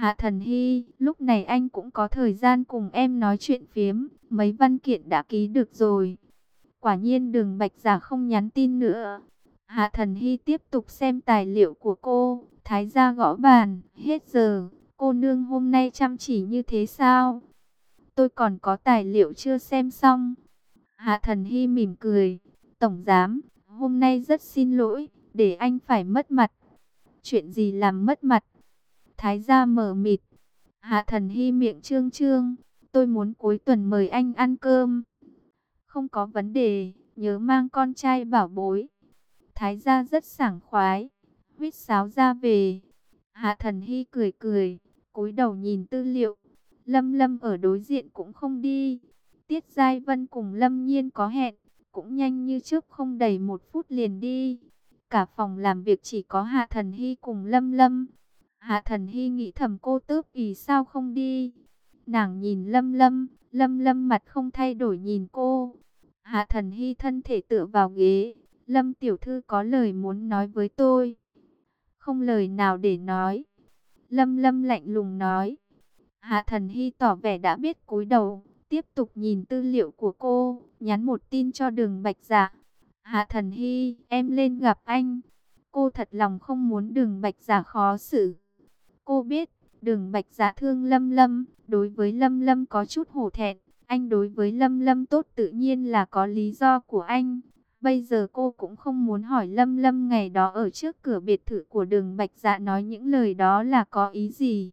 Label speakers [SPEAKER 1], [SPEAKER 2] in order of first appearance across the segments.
[SPEAKER 1] Hạ Thần Hy, lúc này anh cũng có thời gian cùng em nói chuyện phiếm, mấy văn kiện đã ký được rồi. Quả nhiên Đường Bạch Giả không nhắn tin nữa. Hạ Thần Hy tiếp tục xem tài liệu của cô, Thái gia gõ bàn, hết giờ, cô nương hôm nay chăm chỉ như thế sao? Tôi còn có tài liệu chưa xem xong. Hạ Thần Hy mỉm cười, Tổng Giám, hôm nay rất xin lỗi, để anh phải mất mặt. Chuyện gì làm mất mặt? Thái gia mờ mịt. Hạ Thần Hy miệng trương trương, tôi muốn cuối tuần mời anh ăn cơm. Không có vấn đề, nhớ mang con trai bảo bối. Thái gia rất sảng khoái, huýt sáo ra về. Hạ Thần Hy cười cười, cúi đầu nhìn tư liệu. Lâm Lâm ở đối diện cũng không đi. Tiết Giai Vân cùng Lâm Nhiên có hẹn, cũng nhanh như chớp không đầy 1 phút liền đi. Cả phòng làm việc chỉ có Hạ Thần Hy cùng Lâm Lâm. Hạ Thần Hy nghĩ thầm cô tớp ý sao không đi. Nàng nhìn Lâm Lâm, Lâm Lâm mặt không thay đổi nhìn cô. Hạ Thần Hy thân thể tựa vào ghế. Lâm tiểu thư có lời muốn nói với tôi. Không lời nào để nói. Lâm Lâm lạnh lùng nói. Hạ Thần Hy tỏ vẻ đã biết, cúi đầu, tiếp tục nhìn tư liệu của cô, nhắn một tin cho Đường Bạch Dạ. Hạ Thần Hy, em lên gặp anh. Cô thật lòng không muốn Đường Bạch Dạ khó xử. Cô biết, Đường Bạch Dạ thương Lâm Lâm, đối với Lâm Lâm có chút hổ thẹn. Anh đối với Lâm Lâm tốt tự nhiên là có lý do của anh. Bây giờ cô cũng không muốn hỏi Lâm Lâm ngày đó ở trước cửa biệt thự của Đường Bạch Dạ nói những lời đó là có ý gì.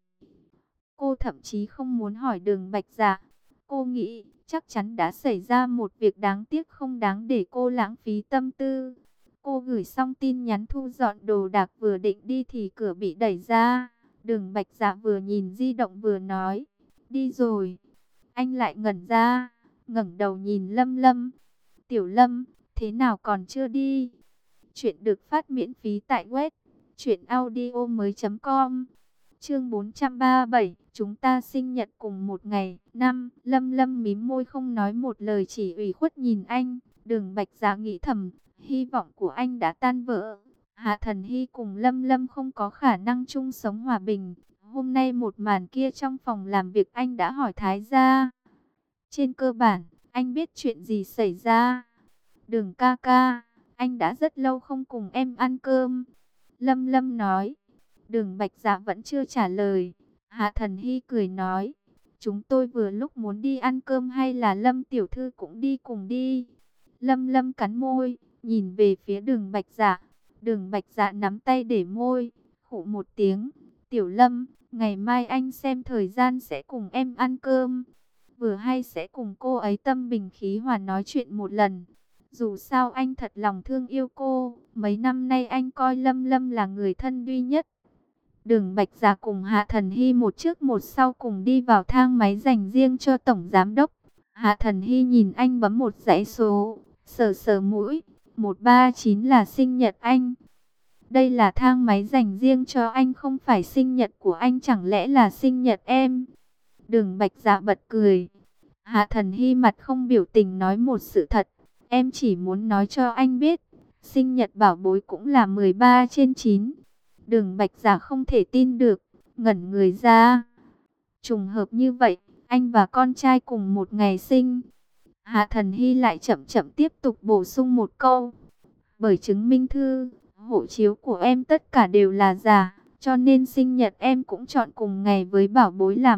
[SPEAKER 1] Cô thậm chí không muốn hỏi Đường Bạch Dạ. Cô nghĩ chắc chắn đã xảy ra một việc đáng tiếc không đáng để cô lãng phí tâm tư. Cô gửi xong tin nhắn thu dọn đồ đạc vừa định đi thì cửa bị đẩy ra. Đường Bạch Dạ vừa nhìn di động vừa nói, đi rồi. Anh lại ngẩn ra, ngẩng đầu nhìn Lâm Lâm. Tiểu Lâm, thế nào còn chưa đi? Chuyện được phát miễn phí tại web truyệnaudiomoi.com. Chương 437, chúng ta sinh nhật cùng một ngày. Lâm Lâm mím môi không nói một lời, chỉ ủy khuất nhìn anh. Đường Bạch Dạ nghĩ thầm, hy vọng của anh đã tan vỡ. Hạ Thần Hy cùng Lâm Lâm không có khả năng chung sống hòa bình. Hôm nay một màn kia trong phòng làm việc anh đã hỏi Thái gia. Trên cơ bản, anh biết chuyện gì xảy ra. Đường ca ca, anh đã rất lâu không cùng em ăn cơm. Lâm Lâm nói. Đường Bạch Dạ vẫn chưa trả lời. Hạ Thần Hy cười nói, chúng tôi vừa lúc muốn đi ăn cơm, hay là Lâm tiểu thư cũng đi cùng đi. Lâm Lâm cắn môi, nhìn về phía Đường Bạch Dạ. Đường Bạch Dạ nắm tay để môi, khụ một tiếng. Tiểu Lâm, ngày mai anh xem thời gian sẽ cùng em ăn cơm. Vừa hay sẽ cùng cô ấy tâm bình khí hòa nói chuyện một lần. Dù sao anh thật lòng thương yêu cô. Mấy năm nay anh coi Lâm Lâm là người thân duy nhất. Đường Bạch Dạ cùng Hạ Thần Hy một trước một sau cùng đi vào thang máy dành riêng cho Tổng Giám Đốc. Hạ Thần Hy nhìn anh bấm một dãy số, sờ sờ mũi, 139 là sinh nhật anh. Đây là thang máy dành riêng cho anh, không phải sinh nhật của anh, chẳng lẽ là sinh nhật em? Đường Bạch Dạ bật cười. Hạ Thần Hy mặt không biểu tình nói một sự thật. Em chỉ muốn nói cho anh biết, sinh nhật bảo bối cũng là 13/9. Đường Bạch Giả không thể tin được, ngẩn người ra. Trùng hợp như vậy, anh và con trai cùng một ngày sinh. Hạ Thần Hy lại chậm chậm tiếp tục bổ sung một câu. Bởi chứng minh thư, hộ chiếu của em tất cả đều là giả, cho nên sinh nhật em cũng chọn cùng ngày với bảo bối là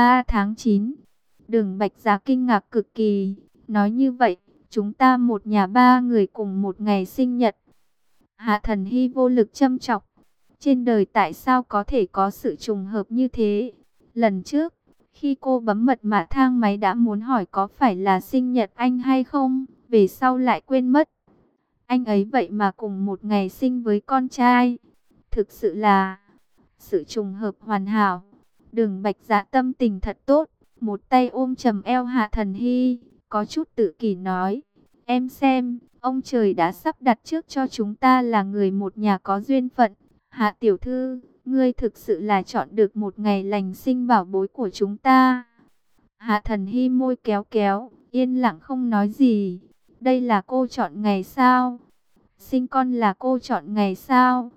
[SPEAKER 1] 13/9. Đường Bạch Giả kinh ngạc cực kỳ, nói như vậy, chúng ta một nhà 3 người cùng một ngày sinh nhật. Hạ Thần Hy vô lực châm chọc. Trên đời tại sao có thể có sự trùng hợp như thế? Lần trước, khi cô bấm mật mã thang máy đã muốn hỏi có phải là sinh nhật anh hay không, về sau lại quên mất. Anh ấy vậy mà cùng một ngày sinh với con trai. Thực sự là sự trùng hợp hoàn hảo. Đường Bạch Dạ tâm tình thật tốt, một tay ôm chầm eo Hạ Thần Hy, có chút tự kỷ nói. Em xem, ông trời đã sắp đặt trước cho chúng ta là người một nhà có duyên phận. Hạ tiểu thư, ngươi thực sự là chọn được một ngày lành sinh bảo bối của chúng ta. Hạ Thần Hy môi kéo kéo, yên lặng không nói gì. Đây là cô chọn ngày sao? Sinh con là cô chọn ngày sao?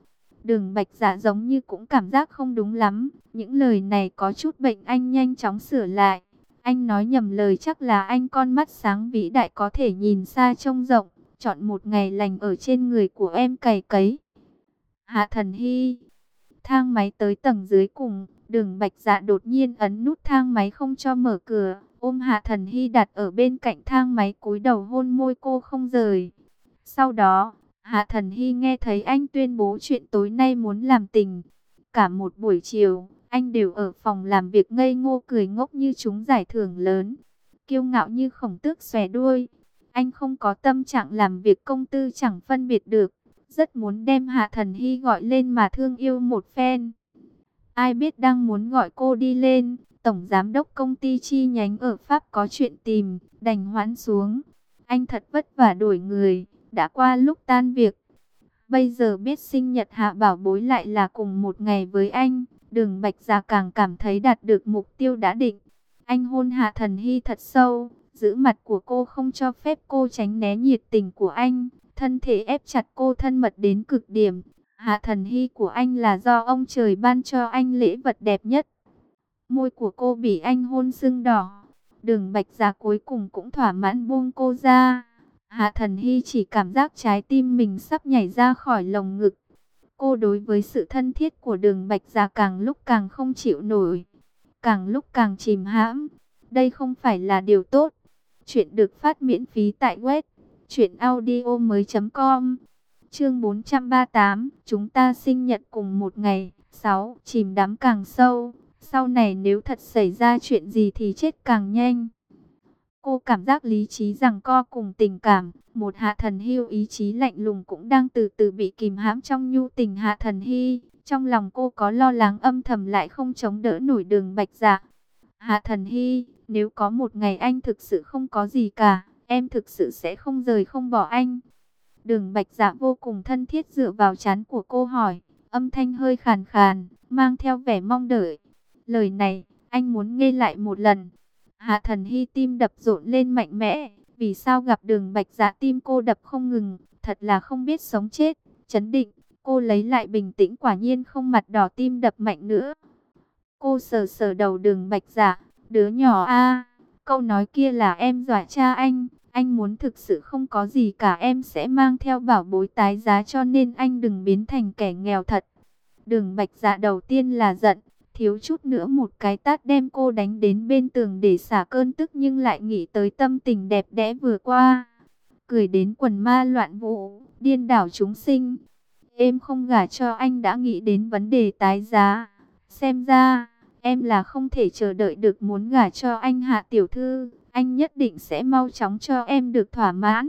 [SPEAKER 1] Đường Bạch Dạ giống như cũng cảm giác không đúng lắm. Những lời này có chút bệnh, anh nhanh chóng sửa lại. Anh nói nhầm lời, chắc là anh con mắt sáng vĩ đại có thể nhìn xa trông rộng. Chọn một ngày lành ở trên người của em cày cấy. Hạ Thần Hy. Thang máy tới tầng dưới cùng. Đường Bạch Dạ đột nhiên ấn nút thang máy không cho mở cửa. Ôm Hạ Thần Hy đặt ở bên cạnh thang máy, cúi đầu hôn môi cô không rời. Sau đó, Hạ Thần Hy nghe thấy anh tuyên bố chuyện tối nay muốn làm tình. Cả một buổi chiều, anh đều ở phòng làm việc ngây ngô cười ngốc như trúng giải thưởng lớn. Kiêu ngạo như khổng tước xòe đuôi. Anh không có tâm trạng làm việc công tư chẳng phân biệt được. Rất muốn đem Hạ Thần Hy gọi lên mà thương yêu một phen. Ai biết đang muốn gọi cô đi lên, tổng giám đốc công ty chi nhánh ở Pháp có chuyện tìm, đành hoãn xuống. Anh thật vất vả đổi người, đã qua lúc tan việc. Bây giờ biết sinh nhật Hạ Bảo Bối lại là cùng một ngày với anh, Đường Bạch Dạ càng cảm thấy đạt được mục tiêu đã định. Anh hôn Hạ Thần Hy thật sâu, giữ mặt của cô không cho phép cô tránh né nhiệt tình của anh, thân thể ép chặt cô thân mật đến cực điểm. Hạ Thần Hy của anh là do ông trời ban cho anh lễ vật đẹp nhất. Môi của cô bị anh hôn sưng đỏ. Đường Bạch Dạ cuối cùng cũng thỏa mãn buông cô ra. Hạ Thần Hy chỉ cảm giác trái tim mình sắp nhảy ra khỏi lồng ngực. Cô đối với sự thân thiết của Đường Bạch Dạ càng lúc càng không chịu nổi, càng lúc càng chìm hãm. Đây không phải là điều tốt. Chuyện được phát miễn phí tại web truyệnaudiomoi.com. Chương 438, chúng ta sinh nhật cùng một ngày. 6. Chìm đắm càng sâu. Sau này nếu thật xảy ra chuyện gì thì chết càng nhanh. Cô cảm giác lý trí giằng co cùng tình cảm. Một Hạ Thần Hy ý chí lạnh lùng cũng đang từ từ bị kìm hãm trong nhu tình Hạ Thần Hy. Trong lòng cô có lo lắng âm thầm lại không chống đỡ nổi Đường Bạch Dạ. Hạ Thần Hy, nếu có một ngày anh thực sự không có gì cả, em thực sự sẽ không rời không bỏ anh. Đường Bạch Dạ vô cùng thân thiết dựa vào trán của cô hỏi, âm thanh hơi khàn khàn, mang theo vẻ mong đợi. Lời này, anh muốn nghe lại một lần. Hạ Thần Hy tim đập rộn lên mạnh mẽ. Vì sao gặp Đường Bạch Dạ tim cô đập không ngừng, thật là không biết sống chết. Chấn định, cô lấy lại bình tĩnh, quả nhiên không mặt đỏ tim đập mạnh nữa. Cô sờ sờ đầu Đường Bạch Dạ, đứa nhỏ a, câu nói kia là em dọa cha anh muốn thực sự không có gì cả em sẽ mang theo bảo bối tái giá, cho nên anh đừng biến thành kẻ nghèo thật. Đường Bạch Dạ đầu tiên là giận, thiếu chút nữa một cái tát đem cô đánh đến bên tường để xả cơn tức, nhưng lại nghĩ tới tâm tình đẹp đẽ vừa qua. Cười đến quần ma loạn vũ, điên đảo chúng sinh. Em không gả cho anh đã nghĩ đến vấn đề tái giá. Xem ra, em là không thể chờ đợi được muốn gả cho anh Hạ tiểu thư. Anh nhất định sẽ mau chóng cho em được thỏa mãn.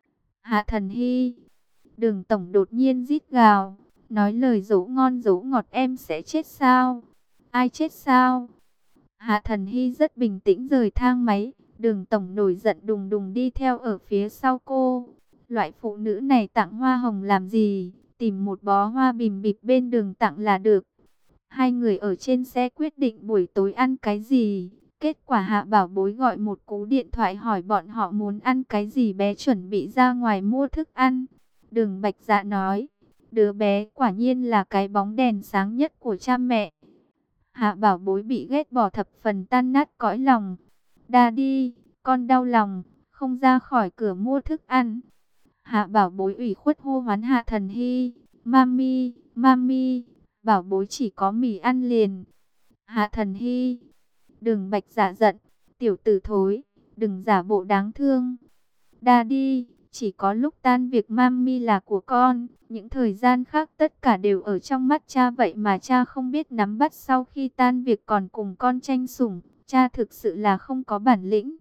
[SPEAKER 1] Hạ Thần Hy. Đường tổng đột nhiên rít gào, nói lời dỗ ngon dỗ ngọt, em sẽ chết sao? Ai chết sao? Hạ Thần Hy rất bình tĩnh rời thang máy. Đường tổng nổi giận đùng đùng đi theo ở phía sau cô. Loại phụ nữ này tặng hoa hồng làm gì? Tìm một bó hoa bìm bịp bên đường tặng là được. Hai người ở trên xe quyết định buổi tối ăn cái gì. Kết quả Hạ Bảo Bối gọi một cú điện thoại hỏi bọn họ muốn ăn cái gì, bé chuẩn bị ra ngoài mua thức ăn. Đường Bạch Dạ nói, đứa bé quả nhiên là cái bóng đèn sáng nhất của cha mẹ. Hạ Bảo Bối bị ghét bỏ thập phần tan nát cõi lòng. Daddy, con đau lòng, không ra khỏi cửa mua thức ăn. Hạ Bảo Bối ủy khuất hô hoán Hạ Thần Hy, Mami, Mami, Bảo Bối chỉ có mì ăn liền. Hạ Thần Hy. Đường Bạch Dạ giận, tiểu tử thối, đừng giả bộ đáng thương. Daddy, chỉ có lúc tan việc Mami là của con, những thời gian khác tất cả đều ở trong mắt cha, vậy mà cha không biết nắm bắt, sau khi tan việc còn cùng con tranh sủng, cha thực sự là không có bản lĩnh.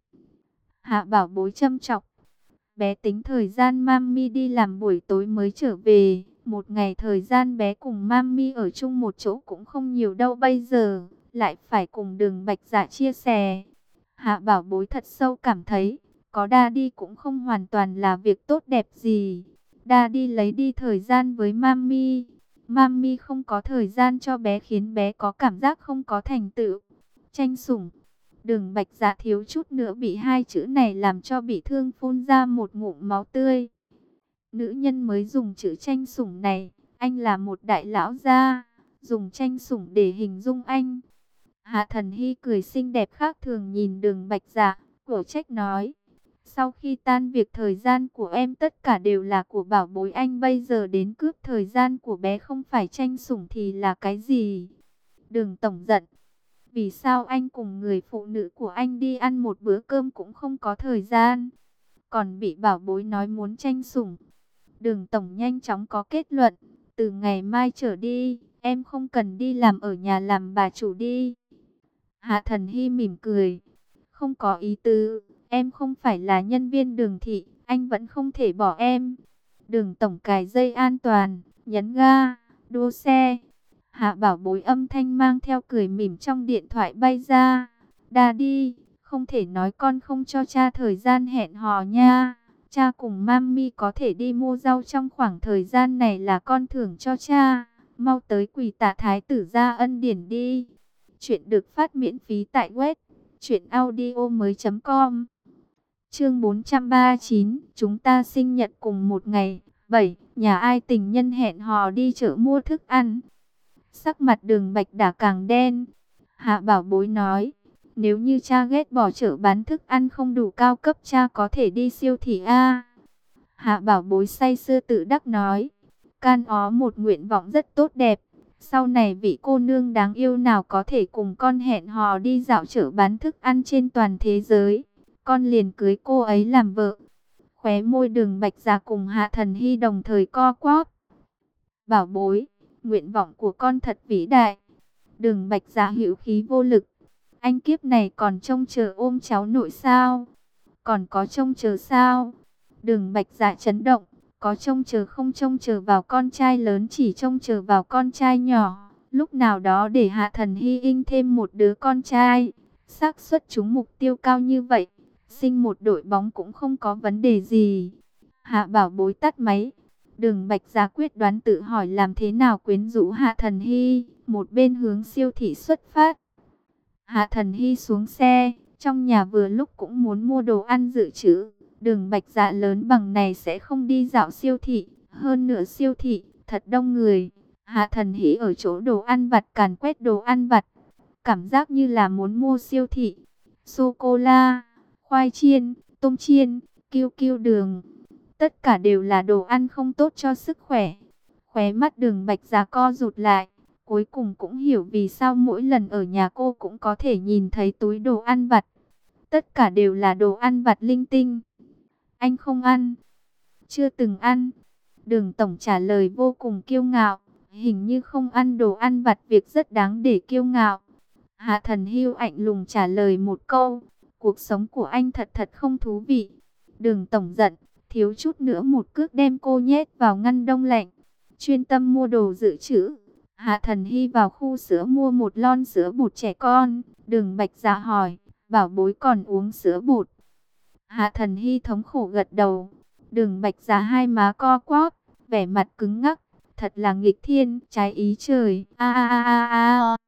[SPEAKER 1] Hạ Bảo Bối châm chọc, bé tính thời gian Mami đi làm buổi tối mới trở về, một ngày thời gian bé cùng Mami ở chung một chỗ cũng không nhiều đâu, bây giờ lại phải cùng Đường Bạch Dạ chia sẻ. Hạ Bảo Bối thật sâu cảm thấy, có Daddy cũng không hoàn toàn là việc tốt đẹp gì. Daddy lấy đi thời gian với Mami. Mami không có thời gian cho bé khiến bé có cảm giác không có thành tựu. Tranh sủng. Đường Bạch Dạ thiếu chút nữa bị hai chữ này làm cho bị thương, phun ra một ngụm máu tươi. Nữ nhân mới dùng chữ tranh sủng này, Anh là một đại lão gia, dùng tranh sủng để hình dung anh. Hạ Thần Hy cười xinh đẹp khác thường nhìn Đường Bạch Dạ, cổ trách nói. Sau khi tan việc thời gian của em tất cả đều là của bảo bối, anh bây giờ đến cướp thời gian của bé, không phải tranh sủng thì là cái gì? Đường tổng giận. Vì sao anh cùng người phụ nữ của anh đi ăn một bữa cơm cũng không có thời gian, còn bị bảo bối nói muốn tranh sủng? Đường tổng nhanh chóng có kết luận. Từ ngày mai trở đi, em không cần đi làm ở nhà làm bà chủ đi. Hạ Thần Hy mỉm cười. Không có ý tứ, em không phải là nhân viên Đường thị, anh vẫn không thể bỏ em. Đường tổng cài dây an toàn, nhấn ga, đua xe. Hạ bảo bối âm thanh mang theo cười mỉm trong điện thoại bay ra. Daddy, không thể nói con không cho cha thời gian hẹn hò nha. Cha cùng mami có thể đi mua rau trong khoảng thời gian này là con thưởng cho cha. Mau tới quỳ tạ thái tử gia ân điển đi. Chuyện được phát miễn phí tại web truyệnaudiomoi.com. Chương 439, chúng ta sinh nhật cùng một ngày. 7. Nhà ai tình nhân hẹn hò đi chợ mua thức ăn. Sắc mặt Đường Bạch Đả càng đen. Hạ bảo bối nói, nếu như cha ghét bỏ chợ bán thức ăn không đủ cao cấp, cha có thể đi siêu thị a. Hạ bảo bối say sưa tự đắc nói, can ó một nguyện vọng rất tốt đẹp. Sau này vị cô nương đáng yêu nào có thể cùng con hẹn hò đi dạo chợ bán thức ăn trên toàn thế giới, con liền cưới cô ấy làm vợ. Khóe môi Đường Bạch Dạ cùng Hạ Thần Hy đồng thời co quắp. Bảo bối, nguyện vọng của con thật vĩ đại. Đường Bạch Dạ hữu khí vô lực. Anh kiếp này còn trông chờ ôm cháu nội sao? Còn có trông chờ sao? Đường Bạch Dạ chấn động. Có trông chờ không trông chờ vào con trai lớn, chỉ trông chờ vào con trai nhỏ. Lúc nào đó để Hạ Thần Hy inh thêm một đứa con trai, xác suất trúng mục tiêu cao như vậy, sinh một đội bóng cũng không có vấn đề gì. Hạ bảo bối tắt máy. Đường Bạch Dạ quyết đoán tự hỏi làm thế nào quyến rũ Hạ Thần Hy, một bên hướng siêu thị xuất phát. Hạ Thần Hy xuống xe, trong nhà vừa lúc cũng muốn mua đồ ăn dự trữ. Đường Bạch Dạ lớn bằng này sẽ không đi dạo siêu thị, hơn nữa siêu thị thật đông người. Hạ Thần Hy ở chỗ đồ ăn vặt càn quét đồ ăn vặt, cảm giác như là muốn mua siêu thị. Sô cô la, khoai chiên, tôm chiên, kiêu kiêu đường, tất cả đều là đồ ăn không tốt cho sức khỏe. Khóe mắt Đường Bạch Dạ co rụt lại, cuối cùng cũng hiểu vì sao mỗi lần ở nhà cô cũng có thể nhìn thấy túi đồ ăn vặt. Tất cả đều là đồ ăn vặt linh tinh. Anh không ăn? Chưa từng ăn. Đường tổng trả lời vô cùng kiêu ngạo. Hình như không ăn đồ ăn vặt việc rất đáng để kiêu ngạo. Hạ Thần Hy lạnh lùng trả lời một câu. Cuộc sống của anh thật thật không thú vị. Đường tổng giận, thiếu chút nữa một cước đem cô nhét vào ngăn đông lạnh. Chuyên tâm mua đồ dự trữ. Hạ Thần Hy vào khu sữa mua một lon sữa bột trẻ con. Đường Bạch Dạ hỏi, bảo bối còn uống sữa bột? Hạ Thần Hy thống khổ gật đầu. Đường Bạch Dạ hai má co quắp, vẻ mặt cứng ngắc, thật là nghịch thiên, trái ý trời. A a a a a.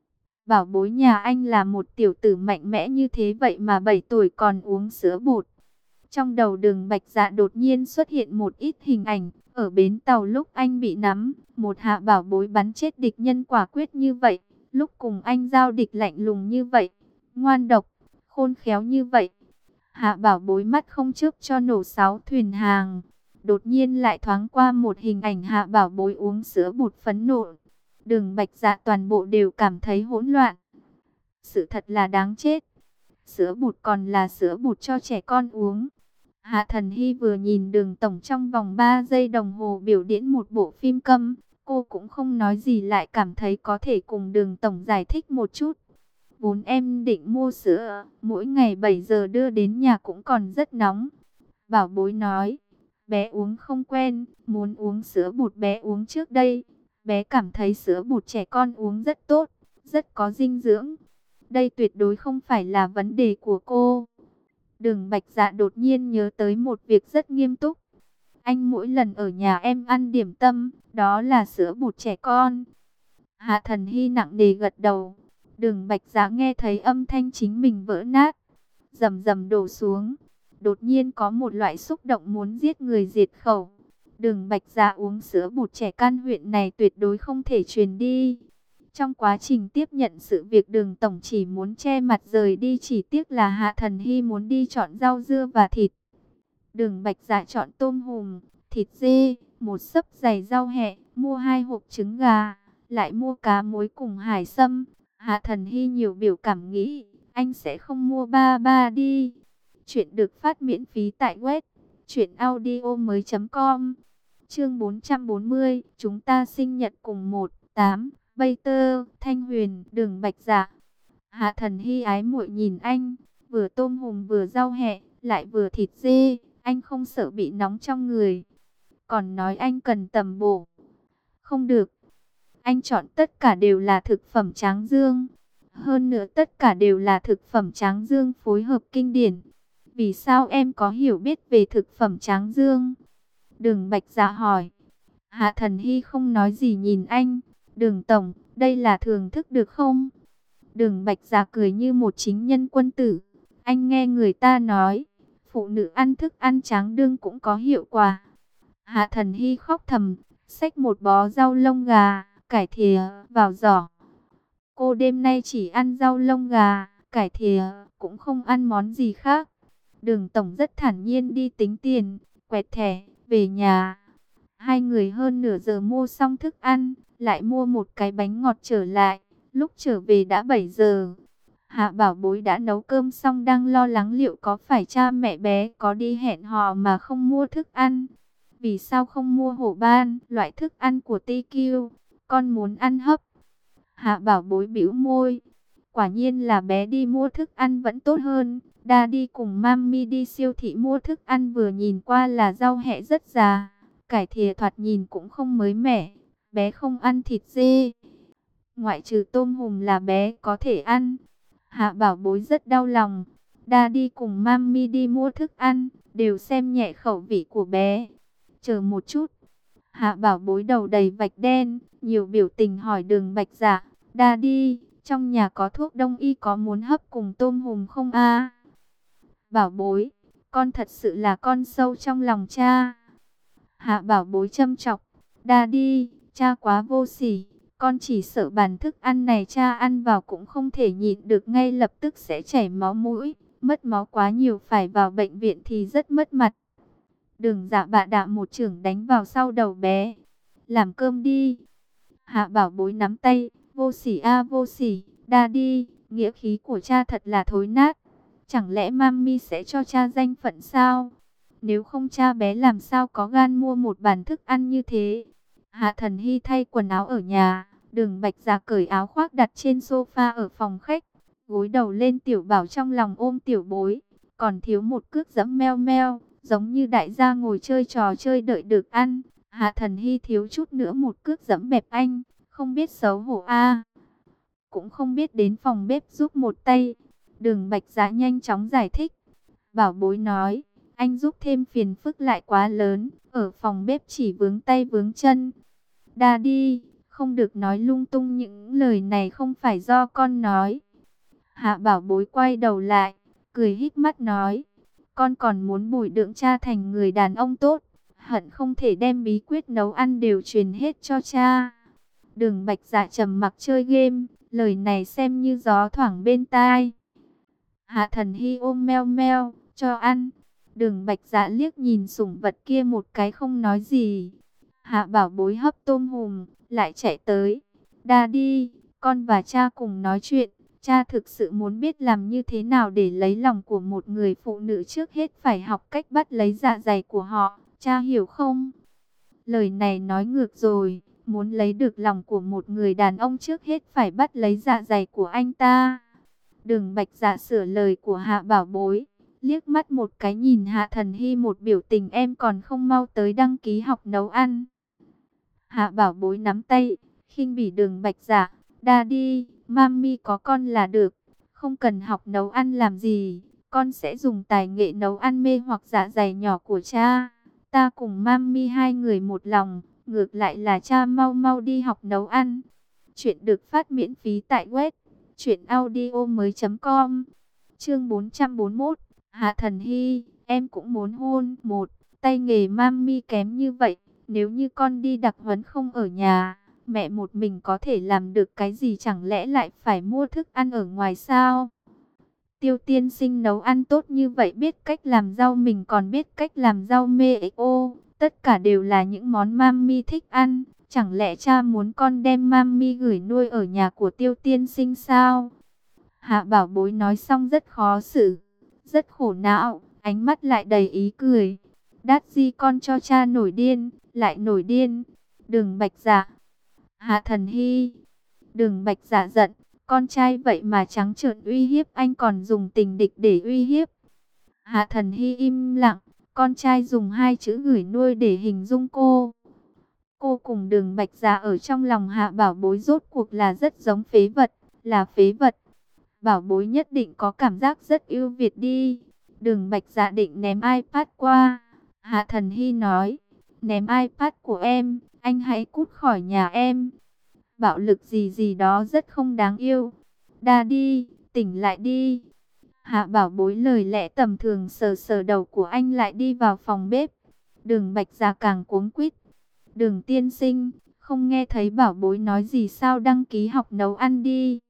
[SPEAKER 1] Bảo bối nhà anh là một tiểu tử mạnh mẽ như thế vậy mà 7 tuổi còn uống sữa bột. Trong đầu Đường Bạch Dạ đột nhiên xuất hiện một ít hình ảnh. Ở bến tàu lúc anh bị nắm, một hạ bảo bối bắn chết địch nhân quả quyết như vậy. Lúc cùng anh giao địch lạnh lùng như vậy, ngoan độc, khôn khéo như vậy. Hạ bảo bối mắt không chớp cho nổ 6 thuyền hàng. Đột nhiên lại thoáng qua một hình ảnh hạ bảo bối uống sữa bột phẫn nộ. Đường Bạch Dạ toàn bộ đều cảm thấy hỗn loạn. Sự thật là đáng chết. Sữa bột còn là sữa bột cho trẻ con uống. Hạ Thần Hy vừa nhìn Đường tổng trong vòng 3 giây đồng hồ biểu diễn một bộ phim câm, cô cũng không nói gì, lại cảm thấy có thể cùng Đường tổng giải thích một chút. Vốn em định mua sữa, mỗi ngày 7 giờ đưa đến nhà cũng còn rất nóng. Bảo bối nói, bé uống không quen, muốn uống sữa bột bé uống trước đây. Bé cảm thấy sữa bột trẻ con uống rất tốt, rất có dinh dưỡng. Đây tuyệt đối không phải là vấn đề của cô. Đường Bạch Dạ đột nhiên nhớ tới một việc rất nghiêm túc. Anh mỗi lần ở nhà em ăn điểm tâm, đó là sữa bột trẻ con. Hạ Thần Hy nặng nề gật đầu. Đường Bạch Dạ nghe thấy âm thanh chính mình vỡ nát, rầm rầm đổ xuống. Đột nhiên có một loại xúc động muốn giết người diệt khẩu. Đường Bạch Dạ uống sữa bột trẻ căn huyện này tuyệt đối không thể truyền đi. Trong quá trình tiếp nhận sự việc, Đường tổng chỉ muốn che mặt rời đi, chỉ tiếc là Hạ Thần Hy muốn đi chọn rau dưa và thịt. Đường Bạch Dạ chọn tôm hùm, thịt dê, một xấp dày rau hẹ, mua 2 hộp trứng gà, lại mua cá muối cùng hải sâm. Hạ Thần Hy nhiều biểu cảm nghĩ, anh sẽ không mua ba ba đi. Chuyện được phát miễn phí tại web truyệnaudiomoi.com. Chương 440, chúng ta sinh nhật cùng 18. Bay tơ, Thanh Huyền, Đường Bạch Dạ. Hạ Thần Hy ái muội nhìn anh, vừa tôm hùm vừa rau hẹ, lại vừa thịt dê, anh không sợ bị nóng trong người. Còn nói anh cần tầm bổ. Không được, anh chọn tất cả đều là thực phẩm Tráng Dương. Hơn nữa tất cả đều là thực phẩm Tráng Dương phối hợp kinh điển. Vì sao em có hiểu biết về thực phẩm Tráng Dương? Đường Bạch Dạ hỏi. Hạ Thần Hy không nói gì nhìn anh. Đường tổng, đây là thưởng thức được không? Đường Bạch Dạ cười như một chính nhân quân tử. Anh nghe người ta nói, phụ nữ ăn thức ăn Tráng Dương cũng có hiệu quả. Hạ Thần Hy khóc thầm, xách một bó rau lông gà, cải thìa vào giỏ. Cô đêm nay chỉ ăn rau lông gà, cải thìa, cũng không ăn món gì khác. Đường tổng rất thản nhiên đi tính tiền, quẹt thẻ, về nhà. Hai người hơn nửa giờ mua xong thức ăn, lại mua một cái bánh ngọt trở lại. Lúc trở về đã 7 giờ. Hạ Bảo Bối đã nấu cơm xong, đang lo lắng liệu có phải cha mẹ bé có đi hẹn hò mà không mua thức ăn. Vì sao không mua hổ ban, loại thức ăn của TQ, con muốn ăn hấp. Hạ Bảo Bối bĩu môi. Quả nhiên là bé đi mua thức ăn vẫn tốt hơn. Daddy cùng Mami đi siêu thị mua thức ăn, vừa nhìn qua là rau hẹ rất già. Cải thìa thoạt nhìn cũng không mới mẻ. Bé không ăn thịt dê, ngoại trừ tôm hùm là bé có thể ăn. Hạ Bảo Bối rất đau lòng. Daddy cùng Mami đi mua thức ăn, đều xem nhẹ khẩu vị của bé. Chờ một chút. Hạ Bảo Bối đầu đầy vạch đen, nhiều biểu tình hỏi Đường Bạch Dạ. Daddy, trong nhà có thuốc đông y có muốn hấp cùng tôm hùm không a? Bảo Bối, con thật sự là con sâu trong lòng cha. Hạ Bảo Bối châm chọc. Daddy, cha quá vô sỉ. Con chỉ sợ bản thức ăn này cha ăn vào cũng không thể nhịn được, ngay lập tức sẽ chảy máu mũi. Mất máu quá nhiều phải vào bệnh viện thì rất mất mặt. Đường Dạ bạ đạ một chưởng đánh vào sau đầu bé. Làm cơm đi. Hạ Bảo Bối nắm tay. Vô sỉ a vô sỉ. Daddy, nghĩa khí của cha thật là thối nát. Chẳng lẽ Mami sẽ cho cha danh phận sao? Nếu không cha bé làm sao có gan mua một bàn thức ăn như thế? Hạ Thần Hy thay quần áo ở nhà. Đường Bạch Dạ cởi áo khoác đặt trên sofa ở phòng khách. Gối đầu lên Tiểu Bảo trong lòng ôm Tiểu Bối. Còn thiếu một cước giẫm meo meo, giống như đại gia ngồi chơi trò chơi đợi được ăn. Hạ Thần Hy thiếu chút nữa một cước giẫm bẹp anh. Không biết xấu hổ a. Cũng không biết đến phòng bếp giúp một tay. Đường Bạch Dạ nhanh chóng giải thích. Bảo Bối nói, anh giúp thêm phiền phức lại quá lớn. Ở phòng bếp chỉ vướng tay vướng chân. Daddy, không được nói lung tung, những lời này không phải do con nói. Hạ Bảo Bối quay đầu lại, cười híp mắt nói, con còn muốn bồi dưỡng cha thành người đàn ông tốt, hận không thể đem bí quyết nấu ăn đều truyền hết cho cha. Đường Bạch Dạ trầm mặc chơi game, lời này xem như gió thoảng bên tai. Hạ Thần Hy ôm meo meo, cho ăn. Đường Bạch Dạ liếc nhìn sủng vật kia một cái không nói gì. Hạ Bảo Bối hấp tôm hùm, lại chạy tới. Daddy, con và cha cùng nói chuyện. Cha thực sự muốn biết làm như thế nào để lấy lòng của một người phụ nữ, trước hết phải học cách bắt lấy dạ dày của họ. Cha hiểu không? Lời này nói ngược rồi. Muốn lấy được lòng của một người đàn ông trước hết phải bắt lấy dạ dày của anh ta. Đường Bạch Dạ sửa lời của Hạ Bảo Bối. Liếc mắt một cái nhìn Hạ Thần Hy một biểu tình, em còn không mau tới đăng ký học nấu ăn. Hạ Bảo Bối nắm tay, khinh bỉ Đường Bạch Dạ. Daddy, Mami có con là được, không cần học nấu ăn làm gì. Con sẽ dùng tài nghệ nấu ăn mê hoặc dạ dày nhỏ của cha. Ta cùng Mami hai người một lòng, ngược lại là cha mau mau đi học nấu ăn. Chuyện được phát miễn phí tại web truyệnaudiomoi.com. Chương 441. Hạ Thần Hy, em cũng muốn hôn. Một tay nghề Mami kém như vậy, Nếu như con đi đặc huấn không ở nhà, mẹ một mình có thể làm được cái gì, chẳng lẽ lại phải mua thức ăn ở ngoài sao? Tiêu tiên sinh nấu ăn tốt như vậy, biết cách làm rau, mình còn biết cách làm rau mê ô. Tất cả đều là những món mami thích ăn. Chẳng lẽ cha muốn con đem mami gửi nuôi ở nhà của tiêu tiên sinh sao? Hạ Bảo Bối nói xong rất khó xử, rất khổ não, ánh mắt lại đầy ý cười. Đát di con cho cha nổi điên, lại nổi điên. Đường Bạch Dạ, Hạ Thần Hy. Đường Bạch Dạ giận, con trai vậy mà trắng trợn uy hiếp anh, còn dùng tình địch để uy hiếp. Hạ Thần Hy im lặng, con trai dùng hai chữ gửi nuôi để hình dung cô. Cô cùng Đường Bạch Dạ ở trong lòng Hạ Bảo Bối rốt cuộc là rất giống phế vật, là phế vật. Bảo Bối nhất định có cảm giác rất ưu việt đi. Đường Bạch Dạ định ném iPad qua. Hạ Thần Hy nói, ném iPad của em, anh hãy cút khỏi nhà em. Bạo lực gì gì đó rất không đáng yêu. Daddy, tỉnh lại đi. Hạ Bảo Bối lời lẽ tầm thường sờ sờ đầu của anh, lại đi vào phòng bếp. Đường Bạch Dạ càng cuống quýt. Đường tiên sinh, không nghe thấy Bảo Bối nói gì sao, đăng ký học nấu ăn đi.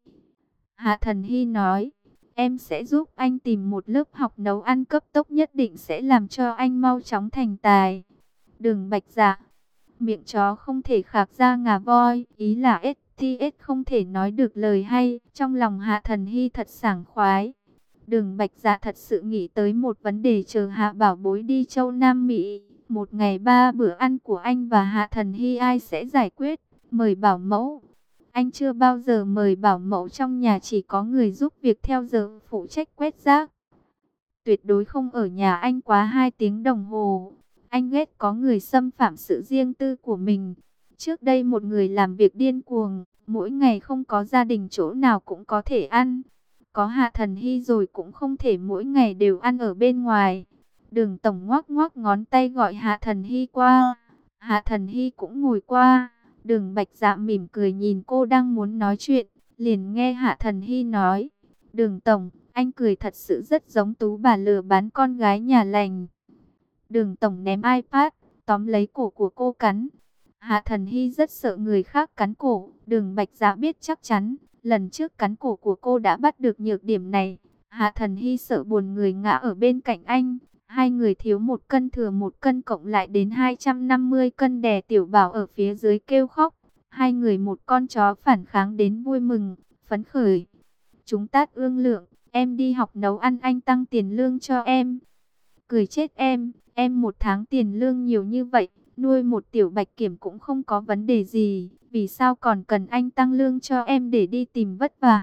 [SPEAKER 1] Hạ Thần Hy nói, em sẽ giúp anh tìm một lớp học nấu ăn cấp tốc, nhất định sẽ làm cho anh mau chóng thành tài. Đường Bạch Dạ, miệng chó không thể khạc ra ngà voi, ý là STS không thể nói được lời hay. Trong lòng Hạ Thần Hy thật sảng khoái. Đường Bạch Dạ thật sự nghĩ tới một vấn đề, chờ Hạ Bảo Bối đi châu Nam Mỹ, một ngày 3 bữa ăn của anh và Hạ Thần Hy ai sẽ giải quyết? Mời bảo mẫu. Anh chưa bao giờ mời bảo mẫu, trong nhà chỉ có người giúp việc theo giờ phụ trách quét rác. Tuyệt đối không ở nhà anh quá 2 tiếng đồng hồ. Anh ghét có người xâm phạm sự riêng tư của mình. Trước đây một người làm việc điên cuồng, mỗi ngày không có gia đình chỗ nào cũng có thể ăn. Có Hạ Thần Hy rồi cũng không thể mỗi ngày đều ăn ở bên ngoài. Đường Tổng ngoắc ngoắc ngón tay gọi Hạ Thần Hy qua. Hạ Thần Hy cũng ngồi qua. Đường Bạch Dạ mỉm cười nhìn cô đang muốn nói chuyện, liền nghe Hạ Thần Hy nói, Đường Tổng, anh cười thật sự rất giống tú bà lừa bán con gái nhà lành. Đường Tổng ném iPad, tóm lấy cổ của cô cắn. Hạ Thần Hy rất sợ người khác cắn cổ. Đường Bạch Dạ biết chắc chắn, lần trước cắn cổ của cô đã bắt được nhược điểm này. Hạ Thần Hy sợ buồn người ngã ở bên cạnh anh. Hai người thiếu 1 cân thừa 1 cân, cộng lại đến 250 cân, đè Tiểu Bảo ở phía dưới kêu khóc. Hai người một con chó phản kháng đến vui mừng, phấn khởi. Chúng tát ương lượng, em đi học nấu ăn, anh tăng tiền lương cho em. Cười chết em 1 tháng tiền lương nhiều như vậy, nuôi một tiểu bạch kiểm cũng không có vấn đề gì. Vì sao còn cần anh tăng lương cho em để đi tìm vất vả?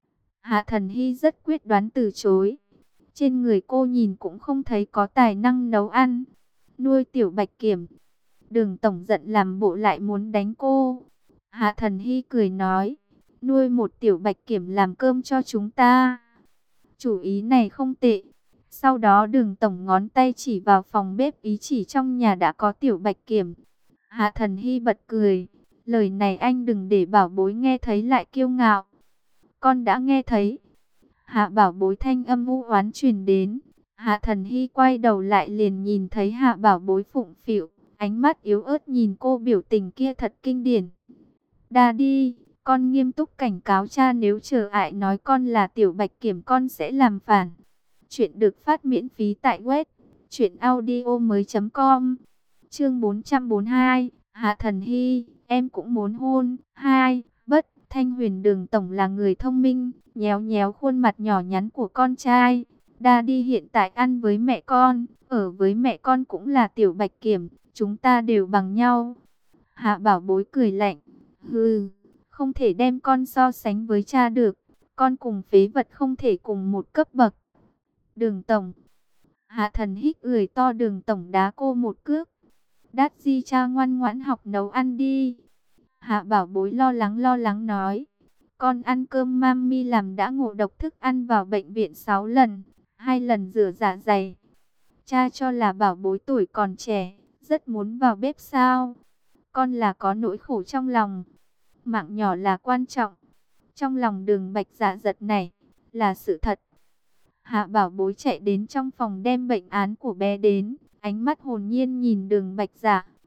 [SPEAKER 1] Hạ Thần Hy rất quyết đoán từ chối. Trên người cô nhìn cũng không thấy có tài năng nấu ăn. Nuôi tiểu bạch kiểm. Đường Tổng giận làm bộ lại muốn đánh cô. Hạ Thần Hy cười nói, nuôi một tiểu bạch kiểm làm cơm cho chúng ta. Chủ ý này không tệ. Sau đó Đường Tổng ngón tay chỉ vào phòng bếp, ý chỉ trong nhà đã có tiểu bạch kiểm. Hạ Thần Hy bật cười. Lời này anh đừng để Bảo Bối nghe thấy lại kiêu ngạo. Con đã nghe thấy. Hạ Bảo Bối thanh âm u oán truyền đến. Hạ Thần Hy quay đầu lại liền nhìn thấy Hạ Bảo Bối phụng phịu, ánh mắt yếu ớt nhìn cô, biểu tình kia thật kinh điển. Daddy, con nghiêm túc cảnh cáo cha, nếu chờ ại nói con là tiểu bạch kiểm con sẽ làm phản. Chuyện được phát miễn phí tại web truyệnaudiomoi.com. Chương 442, Hạ Thần Hy, em cũng muốn hôn. 2. Bất, Thanh Huyền. Đường Tổng là người thông minh, nhéo nhéo khuôn mặt nhỏ nhắn của con trai. Daddy hiện tại ăn với mẹ con, ở với mẹ con cũng là tiểu bạch kiểm, chúng ta đều bằng nhau. Hạ Bảo Bối cười lạnh, hừ, không thể đem con so sánh với cha được, con cùng phế vật không thể cùng một cấp bậc. Đường Tổng. Hạ Thần Hích cười to, Đường Tổng đá cô một cước. Đát di cha ngoan ngoãn học nấu ăn đi. Hạ Bảo Bối lo lắng nói, con ăn cơm mami làm đã ngộ độc thức ăn, vào bệnh viện 6 lần, 2 lần rửa dạ dày. Cha cho là Bảo Bối tuổi còn trẻ, rất muốn vào bếp sao? Con là có nỗi khổ trong lòng. Mạng nhỏ là quan trọng. Trong lòng Đường Bạch Dạ giật này là sự thật. Hạ Bảo Bối chạy đến trong phòng đem bệnh án của bé đến, ánh mắt hồn nhiên nhìn Đường Bạch Dạ.